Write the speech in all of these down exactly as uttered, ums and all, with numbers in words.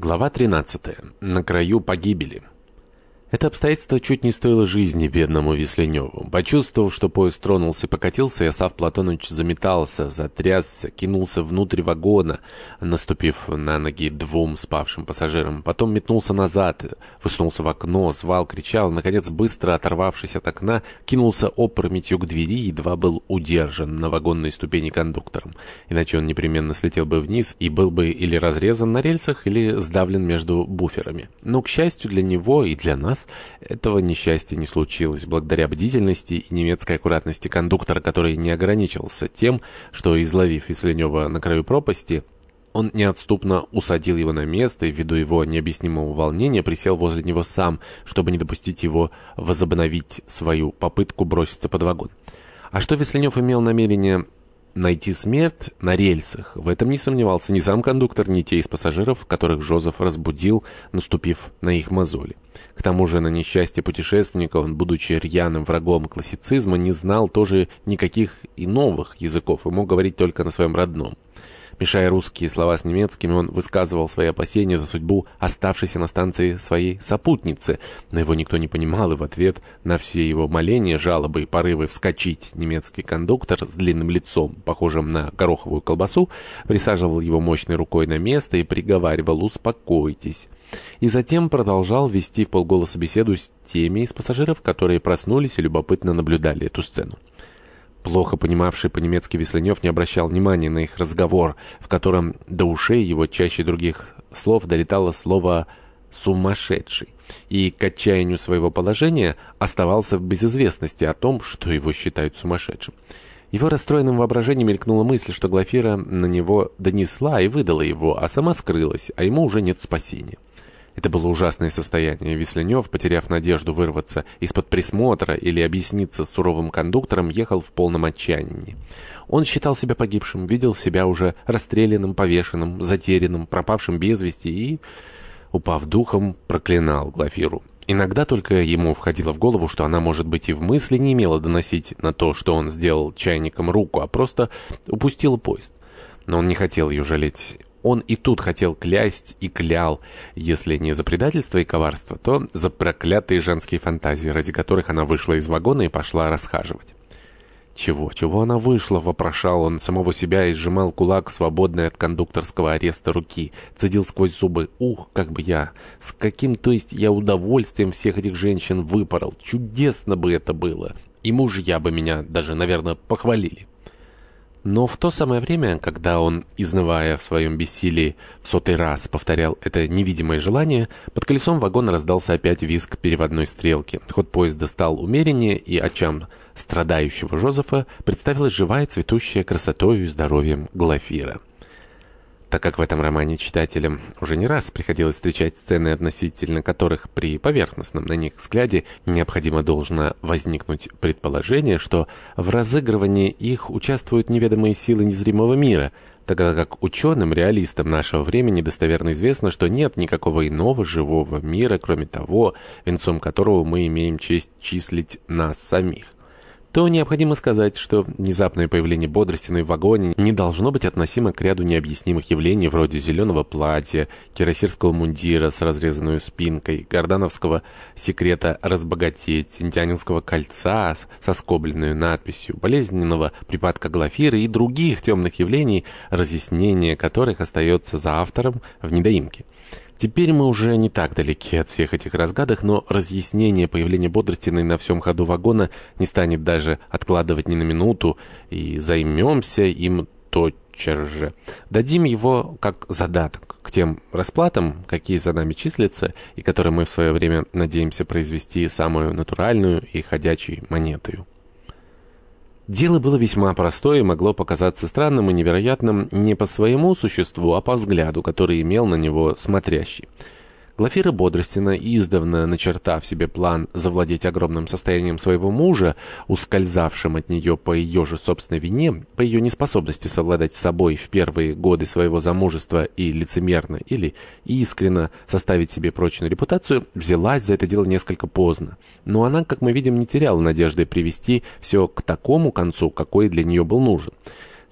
Глава тринадцатая. На краю погибели. Это обстоятельство чуть не стоило жизни бедному Весленеву. Почувствовав, что поезд тронулся и покатился, Иосаф Платонович заметался, затрясся, кинулся внутрь вагона, наступив на ноги двум спавшим пассажирам. Потом метнулся назад, высунулся в окно, звал, кричал, наконец, быстро оторвавшись от окна, кинулся опрометью к двери и едва был удержан на вагонной ступени кондуктором. Иначе он непременно слетел бы вниз и был бы или разрезан на рельсах, или сдавлен между буферами. Но, к счастью для него и для нас, этого несчастья не случилось, благодаря бдительности и немецкой аккуратности кондуктора, который не ограничился тем, что, изловив Весленева на краю пропасти, он неотступно усадил его на место и, ввиду его необъяснимого волнения, присел возле него сам, чтобы не допустить его возобновить свою попытку броситься под вагон. А что Весленев имел намерение найти смерть на рельсах, в этом не сомневался ни сам кондуктор, ни те из пассажиров, которых Жозеф разбудил, наступив на их мозоли. К тому же, на несчастье путешественника, он, будучи рьяным врагом классицизма, не знал тоже никаких и новых языков и мог говорить только на своем родном. Мешая русские слова с немецкими, он высказывал свои опасения за судьбу оставшейся на станции своей сопутницы, но его никто не понимал, и в ответ на все его моления, жалобы и порывы вскочить немецкий кондуктор с длинным лицом, похожим на гороховую колбасу, присаживал его мощной рукой на место и приговаривал «Успокойтесь». И затем продолжал вести вполголоса беседу с теми из пассажиров, которые проснулись и любопытно наблюдали эту сцену. Плохо понимавший по-немецки Весленев не обращал внимания на их разговор, в котором до ушей его чаще других слов долетало слово «сумасшедший», и к отчаянию своего положения оставался в безызвестности о том, что его считают сумасшедшим. Его расстроенным воображением мелькнула мысль, что Глафира на него донесла и выдала его, а сама скрылась, а ему уже нет спасения. Это было ужасное состояние. Весленев, потеряв надежду вырваться из-под присмотра или объясниться с суровым кондуктором, ехал в полном отчаянии. Он считал себя погибшим, видел себя уже расстрелянным, повешенным, затерянным, пропавшим без вести и, упав духом, проклинал Глафиру. Иногда только ему входило в голову, что она, может быть, и в мысли не имела доносить на то, что он сделал чайником руку, а просто упустила поезд. Но он не хотел ее жалеть. Он и тут хотел клясть и клял, если не за предательство и коварство, то за проклятые женские фантазии, ради которых она вышла из вагона и пошла расхаживать. «Чего, чего она вышла?» — вопрошал он самого себя и сжимал кулак, свободной от кондукторского ареста руки. Цедил сквозь зубы: «Ух, как бы я! С каким, то есть я удовольствием всех этих женщин выпорол! Чудесно бы это было! И мужья бы меня даже, наверное, похвалили!» Но в то самое время, когда он, изнывая в своем бессилии, в сотый раз повторял это невидимое желание, под колесом вагона раздался опять визг переводной стрелки. Ход поезда стал умереннее, и очам страдающего Жозефа представилась живая, цветущая красотою и здоровьем Глафира. Так как в этом романе читателям уже не раз приходилось встречать сцены, относительно которых при поверхностном на них взгляде необходимо должно возникнуть предположение, что в разыгрывании их участвуют неведомые силы незримого мира, тогда как ученым-реалистам нашего времени достоверно известно, что нет никакого иного живого мира, кроме того, венцом которого мы имеем честь числить нас самих, то необходимо сказать, что внезапное появление бодрости в вагоне не должно быть относимо к ряду необъяснимых явлений вроде зеленого платья, кирасирского мундира с разрезанной спинкой, гордановского секрета разбогатеть, индианинского кольца со скобленной надписью, болезненного припадка Глафиры и других темных явлений, разъяснение которых остается за автором в недоимке. Теперь мы уже не так далеки от всех этих разгадок, но разъяснение появления Бодростиной на всем ходу вагона не станет даже откладывать ни на минуту, и займемся им тотчас же. Дадим его как задаток к тем расплатам, какие за нами числятся, и которые мы в свое время надеемся произвести самую натуральную и ходячей монетою. Дело было весьма простое и могло показаться странным и невероятным не по своему существу, а по взгляду, который имел на него смотрящий. Глафира Бодростина, издавна начертав себе план завладеть огромным состоянием своего мужа, ускользавшим от нее по ее же собственной вине, по ее неспособности совладать с собой в первые годы своего замужества и лицемерно или искренно составить себе прочную репутацию, взялась за это дело несколько поздно. Но она, как мы видим, не теряла надежды привести все к такому концу, какой для нее был нужен.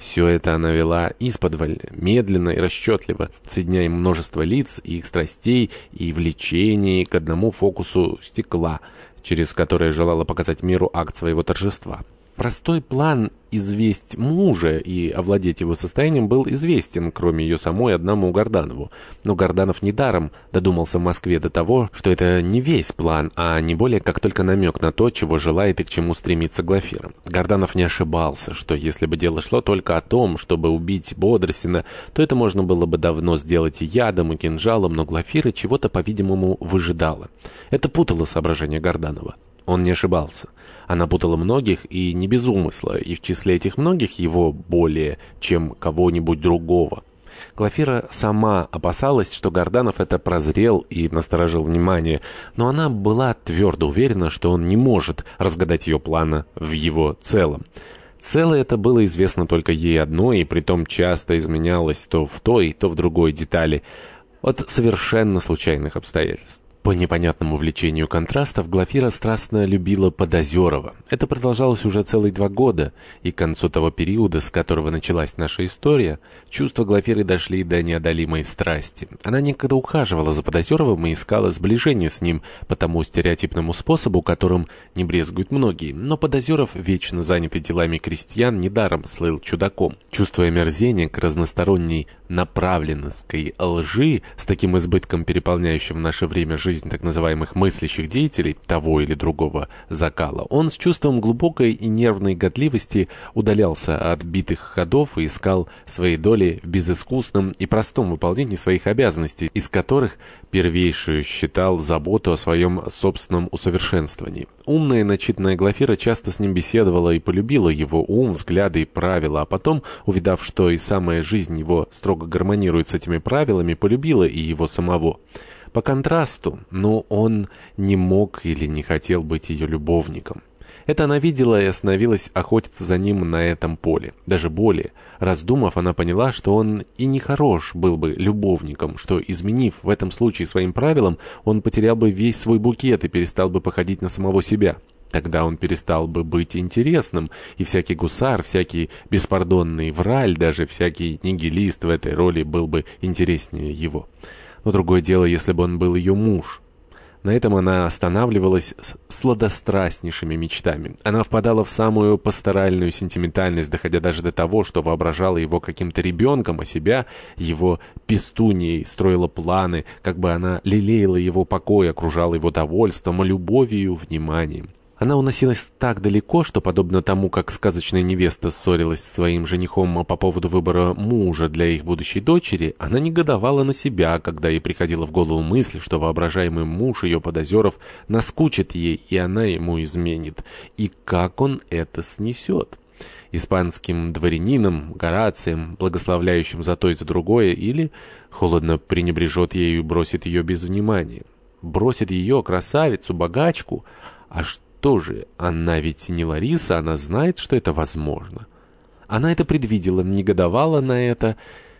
Все это она вела исподволь, медленно и расчетливо, соединяя множество лиц и их страстей и влечений к одному фокусу стекла, через которое желала показать миру акт своего торжества. Простой план известь мужа и овладеть его состоянием был известен, кроме ее самой, одному Гарданову. Но Гарданов недаром додумался в Москве до того, что это не весь план, а не более как только намек на то, чего желает и к чему стремится Глафира. Гарданов не ошибался, что если бы дело шло только о том, чтобы убить Бодросина, то это можно было бы давно сделать и ядом, и кинжалом, но Глафира чего-то, по-видимому, выжидала. Это путало соображения Гарданова. Он не ошибался. Она путала многих и не без умысла, и в числе этих многих его более, чем кого-нибудь другого. Глафира сама опасалась, что Гарданов это прозрел и насторожил внимание, но она была твердо уверена, что он не может разгадать ее плана в его целом. Целое это было известно только ей одной, и притом часто изменялось то в той, то в другой детали от совершенно случайных обстоятельств. По непонятному влечению контрастов Глафира страстно любила Подозерова. Это продолжалось уже целых два года, и к концу того периода, с которого началась наша история, чувства Глафиры дошли до неодолимой страсти. Она некогда ухаживала за Подозеровым и искала сближение с ним по тому стереотипному способу, которым не брезгуют многие. Но Подозеров, вечно занятый делами крестьян, недаром слыл чудаком. Чувствуя мерзение к разносторонней направленности лжи, с таким избытком переполняющим в наше время жизнь, жизнь так называемых мыслящих деятелей того или другого закала, он с чувством глубокой и нервной годливости удалялся от битых ходов и искал своей доли в безыскусном и простом выполнении своих обязанностей, из которых первейшую считал заботу о своем собственном усовершенствовании. Умная и начитанная Глафира часто с ним беседовала и полюбила его ум, взгляды и правила, а потом, увидав, что и самая жизнь его строго гармонирует с этими правилами, полюбила и его самого. По контрасту, но он не мог или не хотел быть ее любовником. Это она видела и остановилась охотиться за ним на этом поле. Даже более, раздумав, она поняла, что он и не хорош был бы любовником, что, изменив в этом случае своим правилам, он потерял бы весь свой букет и перестал бы походить на самого себя. Тогда он перестал бы быть интересным, и всякий гусар, всякий беспардонный враль, даже всякий нигилист в этой роли был бы интереснее его. Но другое дело, если бы он был ее муж. На этом она останавливалась с сладострастнейшими мечтами. Она впадала в самую пасторальную сентиментальность, доходя даже до того, что воображала его каким-то ребенком, а себя его пестуньей, строила планы, как бы она лелеяла его покой, окружала его довольством, любовью, вниманием. Она уносилась так далеко, что, подобно тому, как сказочная невеста ссорилась с своим женихом по поводу выбора мужа для их будущей дочери, она негодовала на себя, когда ей приходила в голову мысль, что воображаемый муж ее Подозеров наскучит ей, и она ему изменит. И как он это снесет? Испанским дворянином, Горацием, благословляющим за то и за другое, или холодно пренебрежет ею и бросит ее без внимания? Бросит ее, красавицу, богачку? А что? Тоже, она ведь не Лариса, она знает, что это возможно. Она это предвидела, негодовала на это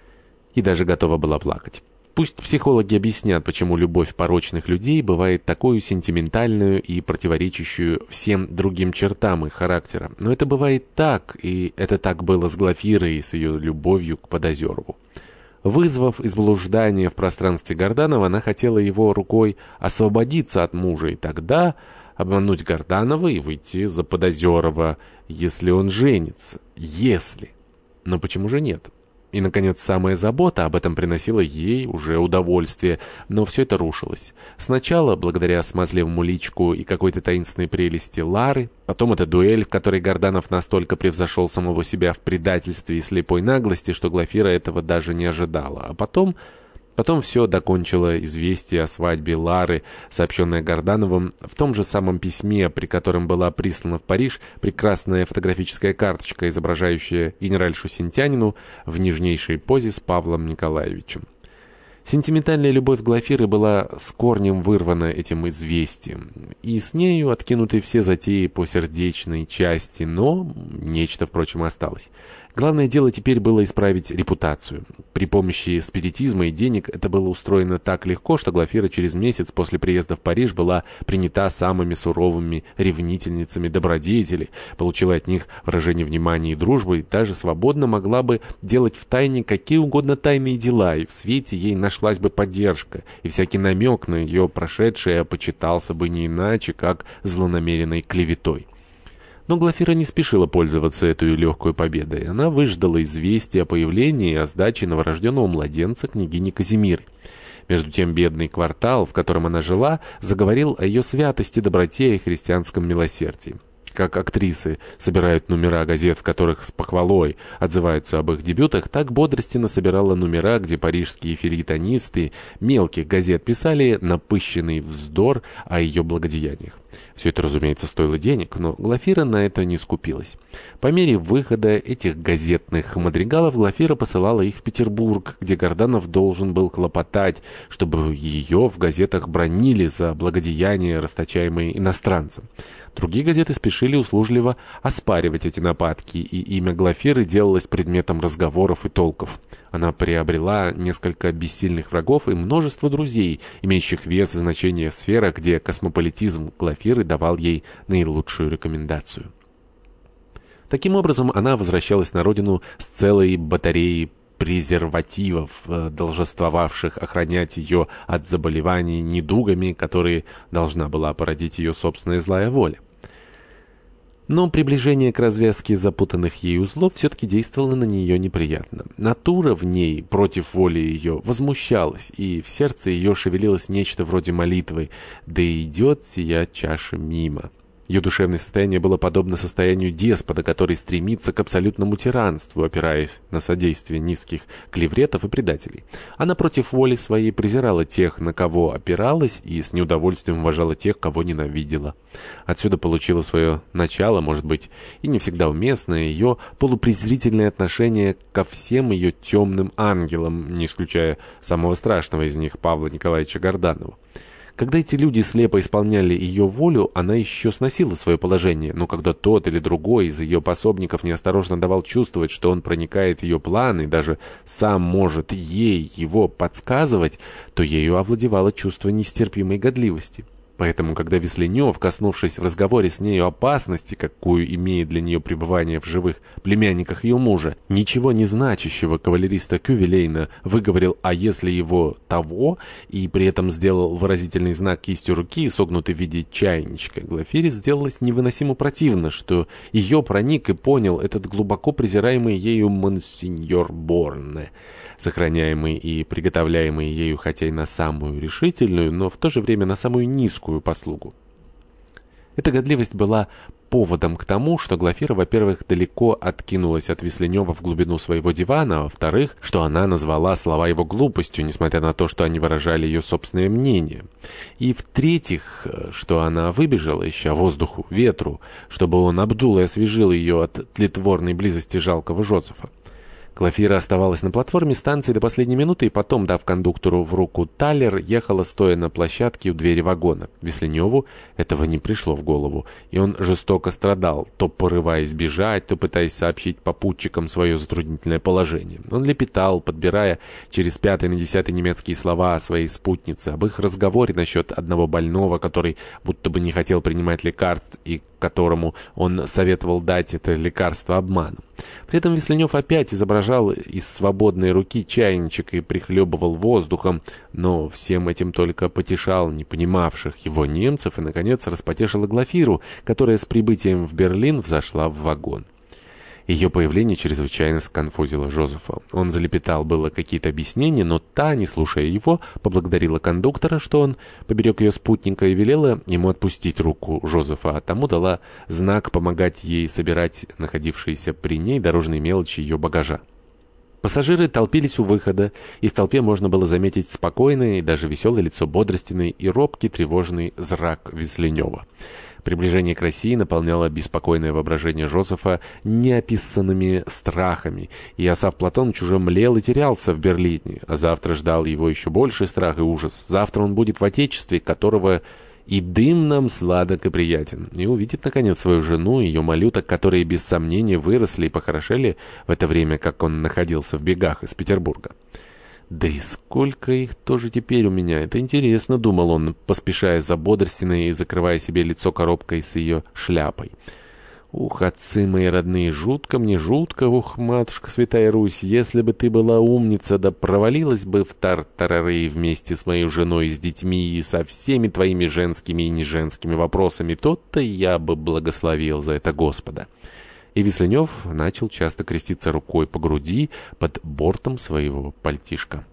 и даже готова была плакать. Пусть психологи объяснят, почему любовь порочных людей бывает такой сентиментальную и противоречащую всем другим чертам их характера. Но это бывает так, и это так было с Глафирой и с ее любовью к Подозерову. Вызвав из блуждания в пространстве Гарданова, она хотела его рукой освободиться от мужа, и тогда обмануть Гарданова и выйти за Подозерова, если он женится. Если. Но почему же нет? И, наконец, самая забота об этом приносила ей уже удовольствие, но все это рушилось. Сначала, благодаря смазливому личку и какой-то таинственной прелести Лары, потом эта дуэль, в которой Гарданов настолько превзошел самого себя в предательстве и слепой наглости, что Глафира этого даже не ожидала. А потом... Потом все докончило известие о свадьбе Лары, сообщенное Гардановым в том же самом письме, при котором была прислана в Париж прекрасная фотографическая карточка, изображающая генеральшу Сентянину в нежнейшей позе с Павлом Николаевичем. Сентиментальная любовь Глафиры была с корнем вырвана этим известием, и с нею откинуты все затеи по сердечной части, но нечто, впрочем, осталось. Главное дело теперь было исправить репутацию. При помощи спиритизма и денег это было устроено так легко, что Глафира через месяц после приезда в Париж была принята самыми суровыми ревнительницами добродетели, получила от них выражение внимания и дружбы, и даже свободно могла бы делать в тайне какие угодно тайные дела, и в свете ей нашлась бы поддержка, и всякий намек на ее прошедшее почитался бы не иначе, как злонамеренной клеветой. Но Глафира не спешила пользоваться этой легкой победой. Она выждала известие о появлении и о сдаче новорожденного младенца княгини Казимиры. Между тем бедный квартал, в котором она жила, заговорил о ее святости, доброте и христианском милосердии. Как актрисы собирают номера газет, в которых с похвалой отзываются об их дебютах, так бодростенно собирала номера, где парижские фельетонисты мелких газет писали напыщенный вздор о ее благодеяниях. Все это, разумеется, стоило денег, но Глафира на это не скупилась. По мере выхода этих газетных мадригалов Глафира посылала их в Петербург, где Горданов должен был хлопотать, чтобы ее в газетах бранили за благодеяния, расточаемые иностранцам. Другие газеты спешили услужливо оспаривать эти нападки, и имя Глафиры делалось предметом разговоров и толков. Она приобрела несколько бессильных врагов и множество друзей, имеющих вес и значение в сферах, где космополитизм Глафиры давал ей наилучшую рекомендацию. Таким образом, она возвращалась на родину с целой батареей презервативов, долженствовавших охранять ее от заболеваний недугами, которые должна была породить ее собственная злая воля. Но приближение к развязке запутанных ей узлов все-таки действовало на нее неприятно. Натура в ней, против воли ее, возмущалась, и в сердце ее шевелилось нечто вроде молитвы «Да идет сия чаша мимо». Ее душевное состояние было подобно состоянию деспота, который стремится к абсолютному тиранству, опираясь на содействие низких клевретов и предателей. Она против воли своей презирала тех, на кого опиралась, и с неудовольствием уважала тех, кого ненавидела. Отсюда получила свое начало, может быть, и не всегда уместное, ее полупрезрительное отношение ко всем ее темным ангелам, не исключая самого страшного из них, Павла Николаевича Горданова. Когда эти люди слепо исполняли ее волю, она еще сносила свое положение, но когда тот или другой из ее пособников неосторожно давал чувствовать, что он проникает в ее планы и даже сам может ей его подсказывать, то ею овладевало чувство нестерпимой годливости. Поэтому, когда Весленев, коснувшись в разговоре с нею опасности, какую имеет для нее пребывание в живых племянниках ее мужа, ничего не значащего кавалериста Кювелейна выговорил «а если его того» и при этом сделал выразительный знак кистью руки, согнутый в виде чайничка, Глафире сделалось невыносимо противно, что ее проник и понял этот глубоко презираемый ею монсеньор Борне, сохраняемый и приготовляемый ею хотя и на самую решительную, но в то же время на самую низкую послугу. Эта годливость была поводом к тому, что Глафира, во-первых, далеко откинулась от Весленева в глубину своего дивана, а во-вторых, что она назвала слова его глупостью, несмотря на то, что они выражали ее собственное мнение. И в-третьих, что она выбежала, ища воздуху, ветру, чтобы он обдул и освежил ее от тлетворной близости жалкого Жозефа. Глафира оставалась на платформе станции до последней минуты и потом, дав кондуктору в руку талер, ехала стоя на площадке у двери вагона. Весленеву этого не пришло в голову, и он жестоко страдал, то порываясь бежать, то пытаясь сообщить попутчикам свое затруднительное положение. Он лепетал, подбирая через пятый на десятый немецкие слова о своей спутнице, об их разговоре насчет одного больного, который будто бы не хотел принимать лекарств и которому он советовал дать это лекарство обманом. При этом Весленев опять изображал из свободной руки чайничек и прихлебывал воздухом, но всем этим только потешал не понимавших его немцев и, наконец, распотешила Глафиру, которая с прибытием в Берлин взошла в вагон. Ее появление чрезвычайно сконфузило Жозефа. Он залепетал было какие-то объяснения, но та, не слушая его, поблагодарила кондуктора, что он поберег ее спутника, и велела ему отпустить руку Жозефа, а тому дала знак помогать ей собирать находившиеся при ней дорожные мелочи ее багажа. Пассажиры толпились у выхода, и в толпе можно было заметить спокойное и даже веселое лицо бодрственный и робкий тревожный зрак Весленева. Приближение к России наполняло беспокойное воображение Жозефа неописанными страхами, и Иосаф Платоныч уже млел и терялся в Берлине, а завтра ждал его еще больший страх и ужас. Завтра он будет в Отечестве, которого И дым нам сладок и приятен. И увидит, наконец, свою жену и ее малюток, которые, без сомнения, выросли и похорошели в это время, как он находился в бегах из Петербурга. «Да и сколько их тоже теперь у меня! Это интересно», — думал он, поспешая за Бодростиной и закрывая себе лицо коробкой с ее шляпой. «Ух, отцы мои родные, жутко мне, жутко! Ух, матушка Святая Русь, если бы ты была умница, да провалилась бы в тартарары вместе с моей женой, с детьми и со всеми твоими женскими и неженскими вопросами, то-то я бы благословил за это Господа». И Весленев начал часто креститься рукой по груди под бортом своего пальтишка.